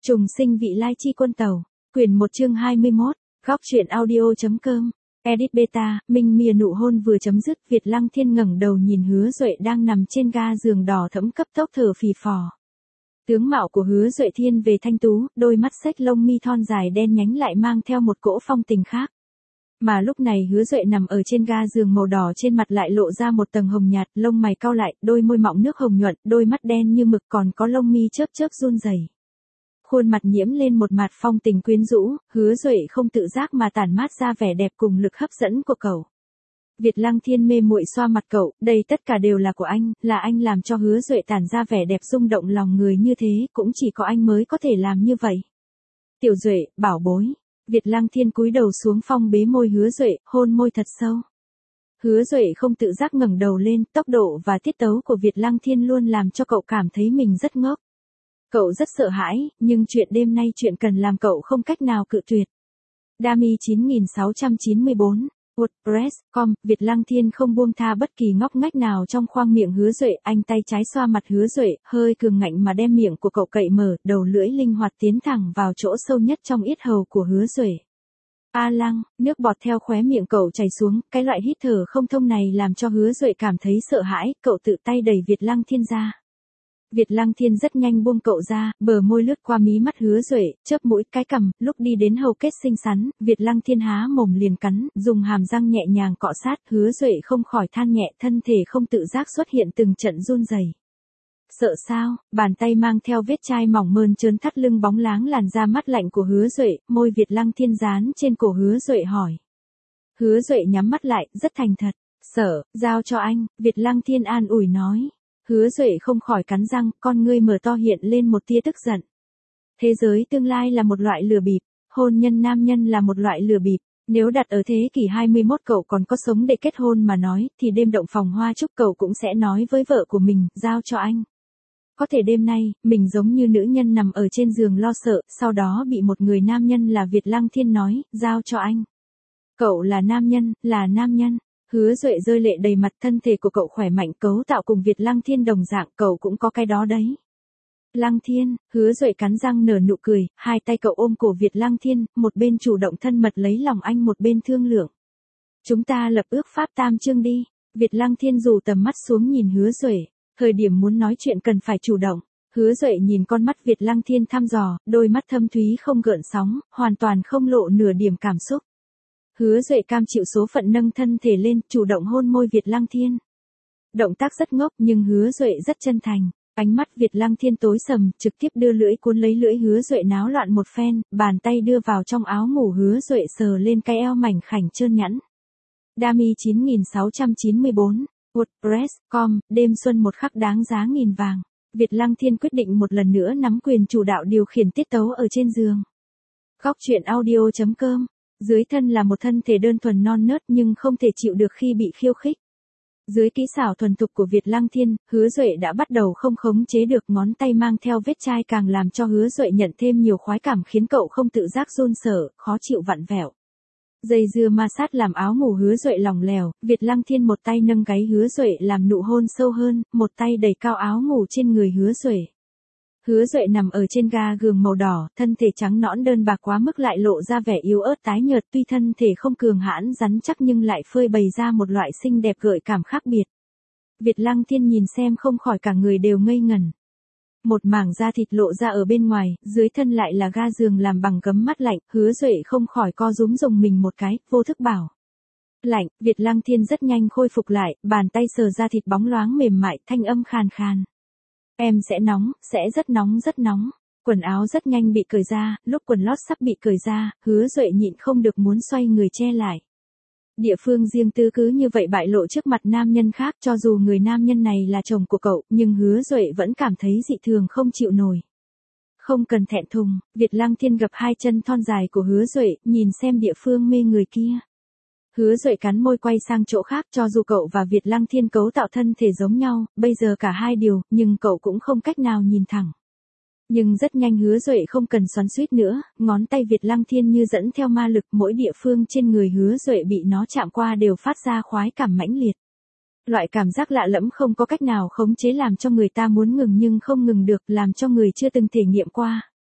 Trùng sinh vị lai chi quân tàu, quyển 1 chương 21, góc truyện audio.com, edit beta, Minh Mìa nụ hôn vừa chấm dứt, Việt Lăng Thiên ngẩng đầu nhìn Hứa Duệ đang nằm trên ga giường đỏ thẫm cấp tốc thở phì phò. Tướng mạo của Hứa Duệ thiên về thanh tú, đôi mắt xếch lông mi thon dài đen nhánh lại mang theo một cỗ phong tình khác. Mà lúc này Hứa Duệ nằm ở trên ga giường màu đỏ, trên mặt lại lộ ra một tầng hồng nhạt, lông mày cau lại, đôi môi mọng nước hồng nhuận, đôi mắt đen như mực, còn có lông mi chớp chớp run rẩy. Khuôn mặt nhiễm lên một mặt phong tình quyến rũ, Hứa Duệ không tự giác mà tản mát ra vẻ đẹp cùng lực hấp dẫn của cậu. Việt Lăng Thiên mê muội xoa mặt cậu, đây tất cả đều là của anh, là anh làm cho Hứa Duệ tản ra vẻ đẹp rung động lòng người như thế, cũng chỉ có anh mới có thể làm như vậy. Tiểu Duệ, bảo bối. Việt Lăng Thiên cúi đầu xuống phong bế môi Hứa Duệ, hôn môi thật sâu. Hứa Duệ không tự giác ngẩng đầu lên, tốc độ và tiết tấu của Việt Lăng Thiên luôn làm cho cậu cảm thấy mình rất ngốc. Cậu rất sợ hãi, nhưng chuyện đêm nay chuyện cần làm cậu không cách nào cự tuyệt. Dami 9694, WordPress.com, Việt Lăng Thiên không buông tha bất kỳ ngóc ngách nào trong khoang miệng Hứa Duệ, anh tay trái xoa mặt Hứa Duệ, hơi cường ngạnh mà đem miệng của cậu cậy mở, đầu lưỡi linh hoạt tiến thẳng vào chỗ sâu nhất trong yết hầu của Hứa Duệ. A lăng, nước bọt theo khóe miệng cậu chảy xuống, cái loại hít thở không thông này làm cho Hứa Duệ cảm thấy sợ hãi, cậu tự tay đẩy Việt Lăng Thiên ra. Việt Lăng Thiên rất nhanh buông cậu ra, bờ môi lướt qua mí mắt Hứa Duệ, chớp mũi, cái cằm, lúc đi đến hầu kết xinh xắn, Việt Lăng Thiên há mồm liền cắn, dùng hàm răng nhẹ nhàng cọ sát, Hứa Duệ không khỏi than nhẹ, thân thể không tự giác xuất hiện từng trận run rẩy. Sợ sao? Bàn tay mang theo vết chai mỏng mơn trớn thắt lưng bóng láng làn da mắt lạnh của Hứa Duệ, môi Việt Lăng Thiên dán trên cổ Hứa Duệ hỏi. Hứa Duệ nhắm mắt lại, rất thành thật. Sợ, giao cho anh, Việt Lăng Thiên an ủi nói. Hứa Duệ không khỏi cắn răng, con ngươi mở to hiện lên một tia tức giận. Thế giới tương lai là một loại lừa bịp, hôn nhân nam nhân là một loại lừa bịp. Nếu đặt ở thế kỷ 21 cậu còn có sống để kết hôn mà nói, thì đêm động phòng hoa chúc cậu cũng sẽ nói với vợ của mình, giao cho anh. Có thể đêm nay, mình giống như nữ nhân nằm ở trên giường lo sợ, sau đó bị một người nam nhân là Việt Lăng Thiên nói, giao cho anh. Cậu là nam nhân, là nam nhân. Hứa Duệ rơi lệ đầy mặt, thân thể của cậu khỏe mạnh, cấu tạo cùng Việt Lăng Thiên đồng dạng, cậu cũng có cái đó đấy. Lăng Thiên, Hứa Duệ cắn răng nở nụ cười, hai tay cậu ôm cổ Việt Lăng Thiên, một bên chủ động thân mật lấy lòng anh, một bên thương lượng. Chúng ta lập ước pháp tam chương đi. Việt Lăng Thiên rủ tầm mắt xuống nhìn Hứa Duệ, thời điểm muốn nói chuyện cần phải chủ động. Hứa Duệ nhìn con mắt Việt Lăng Thiên thăm dò, đôi mắt thâm thúy không gợn sóng, hoàn toàn không lộ nửa điểm cảm xúc. Hứa Duệ cam chịu số phận nâng thân thể lên, chủ động hôn môi Việt Lăng Thiên. Động tác rất ngốc nhưng Hứa Duệ rất chân thành. Ánh mắt Việt Lăng Thiên tối sầm, trực tiếp đưa lưỡi cuốn lấy lưỡi Hứa Duệ náo loạn một phen, bàn tay đưa vào trong áo ngủ Hứa Duệ sờ lên cái eo mảnh khảnh trơn nhẵn. Dami 9694, WordPress.com, đêm xuân một khắc đáng giá nghìn vàng. Việt Lăng Thiên quyết định một lần nữa nắm quyền chủ đạo điều khiển tiết tấu ở trên giường. Góc truyện audio.com. Dưới thân là một thân thể đơn thuần non nớt nhưng không thể chịu được khi bị khiêu khích. Dưới kỹ xảo thuần thục của Việt Lăng Thiên, Hứa Duệ đã bắt đầu không khống chế được, ngón tay mang theo vết chai càng làm cho Hứa Duệ nhận thêm nhiều khoái cảm, khiến cậu không tự giác run sợ, khó chịu vặn vẹo. Dây dưa ma sát làm áo ngủ Hứa Duệ lỏng lẻo, Việt Lăng Thiên một tay nâng gáy Hứa Duệ làm nụ hôn sâu hơn, một tay đẩy cao áo ngủ trên người Hứa Duệ. Hứa Duệ nằm ở trên ga giường màu đỏ, thân thể trắng nõn đơn bạc quá mức lại lộ ra vẻ yếu ớt tái nhợt, tuy thân thể không cường hãn rắn chắc nhưng lại phơi bày ra một loại xinh đẹp gợi cảm khác biệt. Việt Lăng Thiên nhìn xem không khỏi cả người đều ngây ngẩn. Một mảng da thịt lộ ra ở bên ngoài, dưới thân lại là ga giường làm bằng gấm mát lạnh, Hứa Duệ không khỏi co rúm rùng mình một cái, vô thức bảo. Lạnh, Việt Lăng Thiên rất nhanh khôi phục lại, bàn tay sờ da thịt bóng loáng mềm mại, thanh âm khàn khàn. Em sẽ nóng, sẽ rất nóng rất nóng. Quần áo rất nhanh bị cởi ra, lúc quần lót sắp bị cởi ra, Hứa Duệ nhịn không được muốn xoay người che lại. Địa phương riêng tư cứ như vậy bại lộ trước mặt nam nhân khác, cho dù người nam nhân này là chồng của cậu, nhưng Hứa Duệ vẫn cảm thấy dị thường không chịu nổi. Không cần thẹn thùng, Việt Lăng Thiên gập hai chân thon dài của Hứa Duệ, nhìn xem địa phương mê người kia. Hứa Duệ cắn môi quay sang chỗ khác, cho dù cậu và Việt Lăng Thiên cấu tạo thân thể giống nhau, bây giờ cả hai điều, nhưng cậu cũng không cách nào nhìn thẳng. Nhưng rất nhanh Hứa Duệ không cần xoắn xuýt nữa, ngón tay Việt Lăng Thiên như dẫn theo ma lực, mỗi địa phương trên người Hứa Duệ bị nó chạm qua đều phát ra khoái cảm mãnh liệt. Loại cảm giác lạ lẫm không có cách nào khống chế làm cho người ta muốn ngừng nhưng không ngừng được, làm cho người chưa từng thể nghiệm qua.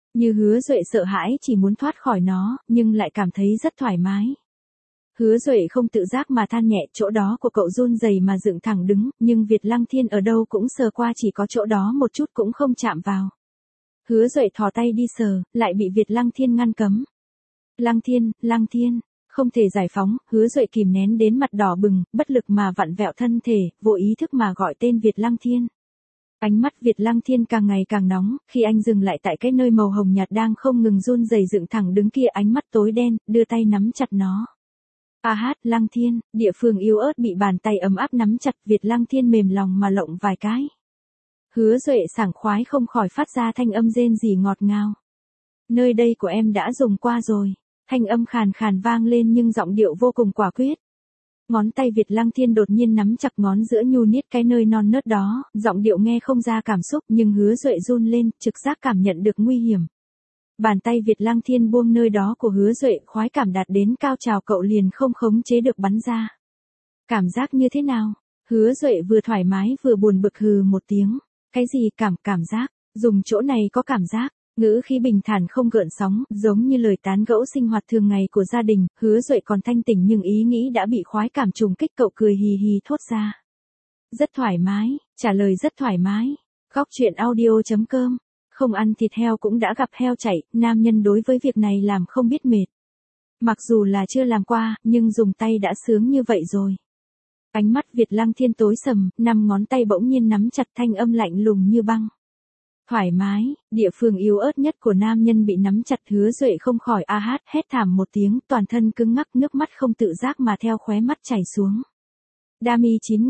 Như Hứa Duệ sợ hãi chỉ muốn thoát khỏi nó, nhưng lại cảm thấy rất thoải mái. Hứa Duệ không tự giác mà than nhẹ, chỗ đó của cậu run rẩy mà dựng thẳng đứng, nhưng Việt Lăng Thiên ở đâu cũng sờ qua, chỉ có chỗ đó một chút cũng không chạm vào. Hứa Duệ thò tay đi sờ, lại bị Việt Lăng Thiên ngăn cấm. Lăng Thiên, không thể giải phóng. Hứa Duệ kìm nén đến mặt đỏ bừng, bất lực mà vặn vẹo thân thể, vô ý thức mà gọi tên Việt Lăng Thiên. Ánh mắt Việt Lăng Thiên càng ngày càng nóng, khi anh dừng lại tại cái nơi màu hồng nhạt đang không ngừng run rẩy dựng thẳng đứng kia, ánh mắt tối đen, đưa tay nắm chặt nó. Lăng Thiên, địa phương yếu ớt bị bàn tay ấm áp nắm chặt, Việt Lăng Thiên mềm lòng mà lộng vài cái. Hứa Duệ sảng khoái không khỏi phát ra thanh âm rên rỉ ngọt ngào. Nơi đây của em đã dùng qua rồi. Thanh âm khàn khàn vang lên nhưng giọng điệu vô cùng quả quyết. Ngón tay Việt Lăng Thiên đột nhiên nắm chặt ngón giữa nhu niết cái nơi non nớt đó, giọng điệu nghe không ra cảm xúc nhưng Hứa Duệ run lên, trực giác cảm nhận được nguy hiểm. Bàn tay Việt Lăng Thiên buông nơi đó của Hứa Duệ, khoái cảm đạt đến cao trào, cậu liền không khống chế được bắn ra. Cảm giác như thế nào? Hứa Duệ vừa thoải mái vừa buồn bực hừ một tiếng. Cái gì cảm giác? Dùng chỗ này có cảm giác. Ngữ khí bình thản không gợn sóng, giống như lời tán gẫu sinh hoạt thường ngày của gia đình. Hứa Duệ còn thanh tỉnh nhưng ý nghĩ đã bị khoái cảm trùng kích, cậu cười hì hì thốt ra. Rất thoải mái, trả lời rất thoải mái. Góc truyện audio.com. Không ăn thịt heo cũng đã gặp heo chạy, nam nhân đối với việc này làm không biết mệt. Mặc dù là chưa làm qua, nhưng dùng tay đã sướng như vậy rồi. Ánh mắt Việt Lăng Thiên tối sầm, 5 ngón tay bỗng nhiên nắm chặt, thanh âm lạnh lùng như băng. Thoải mái, địa phương yếu ớt nhất của nam nhân bị nắm chặt. Hứa Duệ không khỏi hét thảm một tiếng, toàn thân cứng ngắc, nước mắt không tự giác mà theo khóe mắt chảy xuống. Dami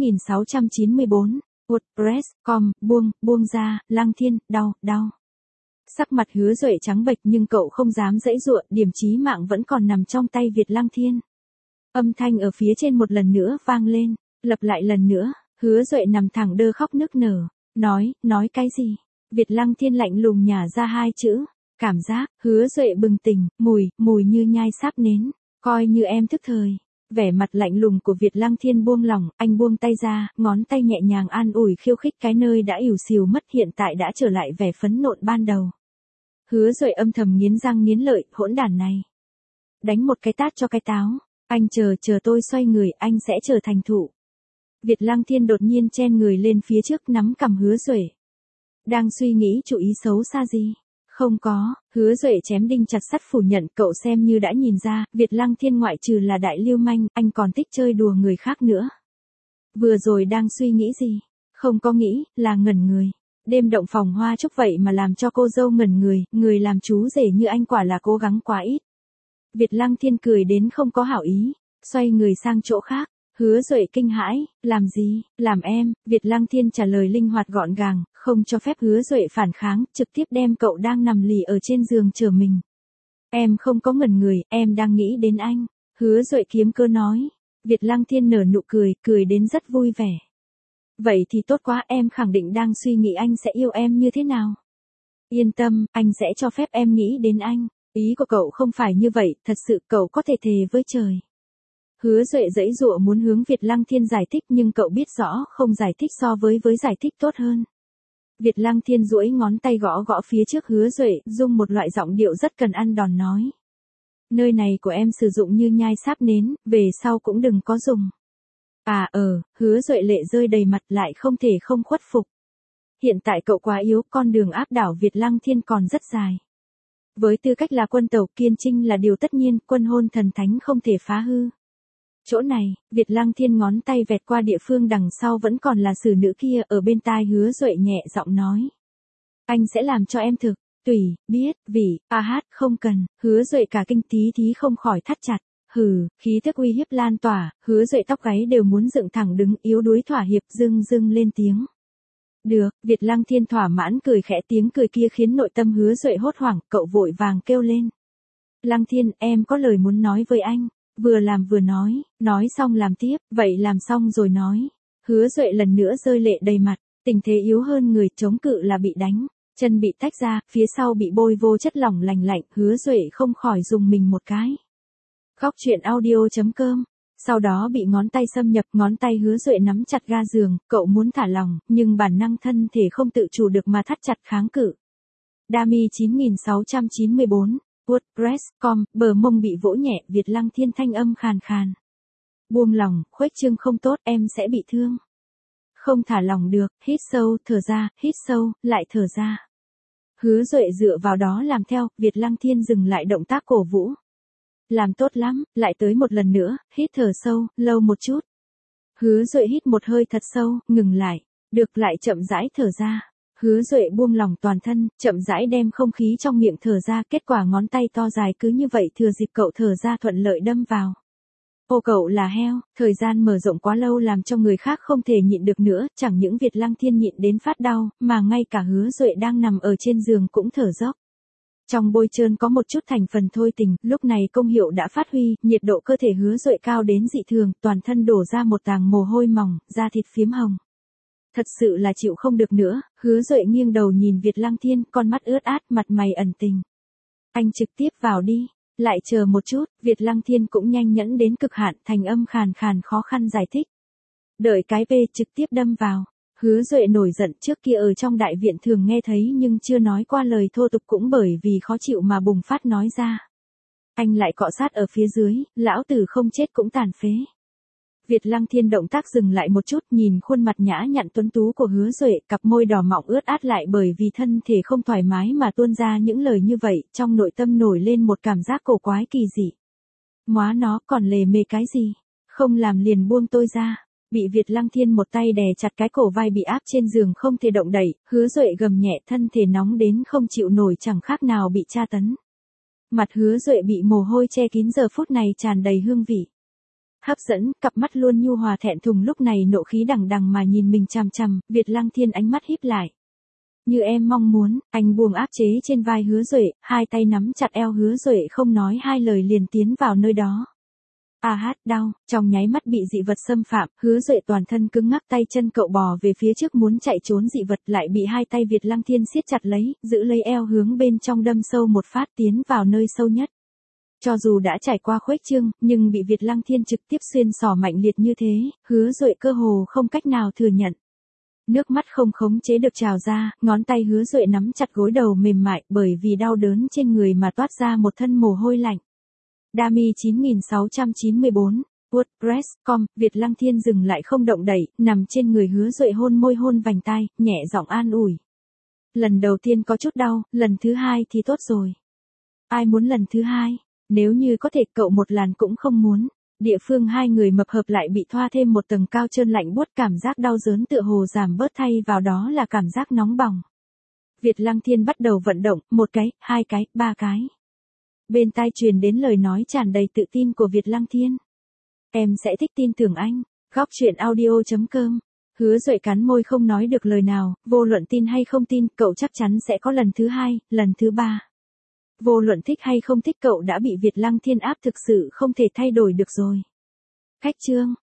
9694, WordPress.com, buông ra, Lăng Thiên, đau. Sắc mặt Hứa Duệ trắng bệch nhưng cậu không dám giãy giụa, điểm chí mạng vẫn còn nằm trong tay Việt Lăng Thiên. Âm thanh ở phía trên một lần nữa vang lên, lặp lại lần nữa. Hứa Duệ nằm thẳng đơ khóc nức nở. Nói cái gì? Việt Lăng Thiên lạnh lùng nhả ra 2 chữ. Cảm giác. Hứa Duệ bừng tỉnh, mùi như nhai sáp nến. Coi như em thức thời. Vẻ mặt lạnh lùng của Việt Lăng Thiên buông lỏng, anh buông tay ra, ngón tay nhẹ nhàng an ủi khiêu khích cái nơi đã ỉu xìu mất, hiện tại đã trở lại vẻ phấn nộn ban đầu. Hứa Duệ âm thầm nghiến răng nghiến lợi, hỗn đản này. Đánh một cái tát cho cái táo. Anh chờ tôi xoay người, anh sẽ trở thành thủ. Việt Lăng Thiên đột nhiên chen người lên phía trước, nắm cằm Hứa Duệ. Đang suy nghĩ chủ ý xấu xa gì? Không có. Hứa Duệ chém đinh chặt sắt phủ nhận, cậu xem như đã nhìn ra, Việt Lăng Thiên ngoại trừ là đại lưu manh, anh còn thích chơi đùa người khác nữa. Vừa rồi đang suy nghĩ gì? Không có nghĩ, là ngẩn người. Đêm động phòng hoa chúc vậy mà làm cho cô dâu ngẩn người làm chú rể như anh quả là cố gắng quá ít. Việt Lăng Thiên cười đến không có hảo ý, xoay người sang chỗ khác. Hứa Duệ kinh hãi, làm gì? Làm em. Việt Lăng Thiên trả lời linh hoạt gọn gàng, không cho phép Hứa Duệ phản kháng, trực tiếp đem cậu đang nằm lì ở trên giường chở mình. Em không có ngẩn người, em đang nghĩ đến anh. Hứa Duệ kiếm cơ nói. Việt Lăng Thiên nở nụ cười đến rất vui vẻ. Vậy thì tốt quá, em khẳng định đang suy nghĩ anh sẽ yêu em như thế nào. Yên tâm, anh sẽ cho phép em nghĩ đến anh. Ý của cậu không phải như vậy, thật sự cậu có thể thề với trời. Hứa Duệ giãy giụa muốn hướng Việt Lăng Thiên giải thích nhưng cậu biết rõ không giải thích so với giải thích tốt hơn. Việt Lăng Thiên duỗi ngón tay gõ phía trước Hứa Duệ, dùng một loại giọng điệu rất cần ăn đòn nói. Nơi này của em sử dụng như nhai sáp nến, về sau cũng đừng có dùng. Hứa Duệ lệ rơi đầy mặt, lại không thể không khuất phục. Hiện tại cậu quá yếu, con đường áp đảo Việt Lăng Thiên còn rất dài. Với tư cách là quân tàu, kiên trinh là điều tất nhiên, quân hôn thần thánh không thể phá hư. Chỗ này, Việt Lăng Thiên ngón tay vẹt qua địa phương đằng sau vẫn còn là xử nữ kia, ở bên tai Hứa Duệ nhẹ giọng nói. Anh sẽ làm cho em thực, tùy, biết, vì, không cần. Hứa Duệ cả kinh tí không khỏi thắt chặt. Khí thức uy hiếp lan tỏa, Hứa Duệ tóc gáy đều muốn dựng thẳng đứng, yếu đuối thỏa hiệp, dưng lên tiếng. Được. Việt Lăng Thiên thỏa mãn cười khẽ, tiếng cười kia khiến nội tâm Hứa Duệ hốt hoảng, cậu vội vàng kêu lên. Lăng Thiên, em có lời muốn nói với anh. Vừa làm vừa nói xong làm tiếp, vậy làm xong rồi nói. Hứa Duệ lần nữa rơi lệ đầy mặt, tình thế yếu hơn người, chống cự là bị đánh, chân bị tách ra, phía sau bị bôi vô chất lỏng lành lạnh, Hứa Duệ không khỏi dùng mình một cái. Góc truyện audio.com. Sau đó bị ngón tay xâm nhập, ngón tay Hứa Duệ nắm chặt ga giường, cậu muốn thả lỏng, nhưng bản năng thân thể không tự chủ được mà thắt chặt kháng cự. Dami 9694, WordPress.com, bờ mông bị vỗ nhẹ, Việt Lăng Thiên thanh âm khàn khàn. Buông lòng, khuếch trương không tốt, em sẽ bị thương. Không thả lỏng được, hít sâu, thở ra, hít sâu, lại thở ra. Hứa Duệ dựa vào đó làm theo, Việt Lăng Thiên dừng lại động tác cổ vũ. Làm tốt lắm, lại tới một lần nữa, hít thở sâu, lâu một chút. Hứa Duệ hít một hơi thật sâu, ngừng lại. Được, lại chậm rãi thở ra. Hứa Duệ buông lỏng toàn thân, chậm rãi đem không khí trong miệng thở ra, kết quả ngón tay to dài cứ như vậy thừa dịp cậu thở ra thuận lợi đâm vào. Ô cậu là heo, thời gian mở rộng quá lâu làm cho người khác không thể nhịn được nữa, chẳng những Việt Lăng Thiên nhịn đến phát đau, mà ngay cả Hứa Duệ đang nằm ở trên giường cũng thở dốc. Trong bôi trơn có một chút thành phần thôi tình, lúc này công hiệu đã phát huy, nhiệt độ cơ thể Hứa Duệ cao đến dị thường, toàn thân đổ ra một tàng mồ hôi mỏng, da thịt phiếm hồng. Thật sự là chịu không được nữa, Hứa Duệ nghiêng đầu nhìn Việt Lăng Thiên, con mắt ướt át, mặt mày ẩn tình. Anh trực tiếp vào đi, lại chờ một chút, Việt Lăng Thiên cũng nhanh nhẫn đến cực hạn, thành âm khàn khàn khó khăn giải thích. Đợi cái P trực tiếp đâm vào. Hứa Duệ nổi giận, trước kia ở trong đại viện thường nghe thấy nhưng chưa nói qua lời thô tục cũng bởi vì khó chịu mà bùng phát nói ra. Anh lại cọ sát ở phía dưới, lão tử không chết cũng tàn phế. Việt Lăng Thiên động tác dừng lại một chút, nhìn khuôn mặt nhã nhặn tuấn tú của Hứa Duệ, cặp môi đỏ mọng ướt át lại bởi vì thân thể không thoải mái mà tuôn ra những lời như vậy, trong nội tâm nổi lên một cảm giác cổ quái kỳ dị. Móa nó, còn lề mề cái gì? Không làm liền buông tôi ra. Bị Việt Lăng Thiên một tay đè chặt cái cổ vai bị áp trên giường không thể động đậy, Hứa Duệ gầm nhẹ, thân thể nóng đến không chịu nổi, chẳng khác nào bị tra tấn. Mặt Hứa Duệ bị mồ hôi che kín, giờ phút này tràn đầy hương vị. Hấp dẫn, cặp mắt luôn nhu hòa thẹn thùng lúc này nộ khí đằng đằng mà nhìn mình chằm chằm, Việt Lăng Thiên ánh mắt híp lại. Như em mong muốn, anh buông áp chế trên vai Hứa Duệ, hai tay nắm chặt eo Hứa Duệ, không nói hai lời liền tiến vào nơi đó. Đau, trong nháy mắt bị dị vật xâm phạm, Hứa Duệ toàn thân cứng ngắc, tay chân cậu bò về phía trước muốn chạy trốn dị vật, lại bị hai tay Việt Lăng Thiên siết chặt lấy, giữ lấy eo hướng bên trong đâm sâu một phát, tiến vào nơi sâu nhất. Cho dù đã trải qua khuếch trương, nhưng bị Việt Lăng Thiên trực tiếp xuyên xỏ mạnh liệt như thế, Hứa Duệ cơ hồ không cách nào thừa nhận. Nước mắt không khống chế được trào ra, ngón tay Hứa Duệ nắm chặt gối đầu mềm mại, bởi vì đau đớn trên người mà toát ra một thân mồ hôi lạnh. Dami 9694, WordPress.com, Việt Lăng Thiên dừng lại không động đậy, nằm trên người Hứa Duệ hôn môi hôn vành tai, nhẹ giọng an ủi. Lần đầu tiên có chút đau, lần thứ hai thì tốt rồi. Ai muốn lần thứ hai? Nếu như có thể cậu một làn cũng không muốn. Địa phương hai người mập hợp lại bị thoa thêm một tầng cao trơn lạnh buốt, cảm giác đau đớn tựa hồ giảm bớt, thay vào đó là cảm giác nóng bỏng. Việt Lăng Thiên bắt đầu vận động, một cái, hai cái, ba cái. Bên tai truyền đến lời nói tràn đầy tự tin của Việt Lăng Thiên. Em sẽ thích tin tưởng anh. Góc truyện audio.com. Hứa Duệ cắn môi không nói được lời nào, vô luận tin hay không tin, cậu chắc chắn sẽ có lần thứ hai, lần thứ ba. Vô luận thích hay không thích, cậu đã bị Việt Lăng Thiên áp, thực sự không thể thay đổi được rồi. Khách chương.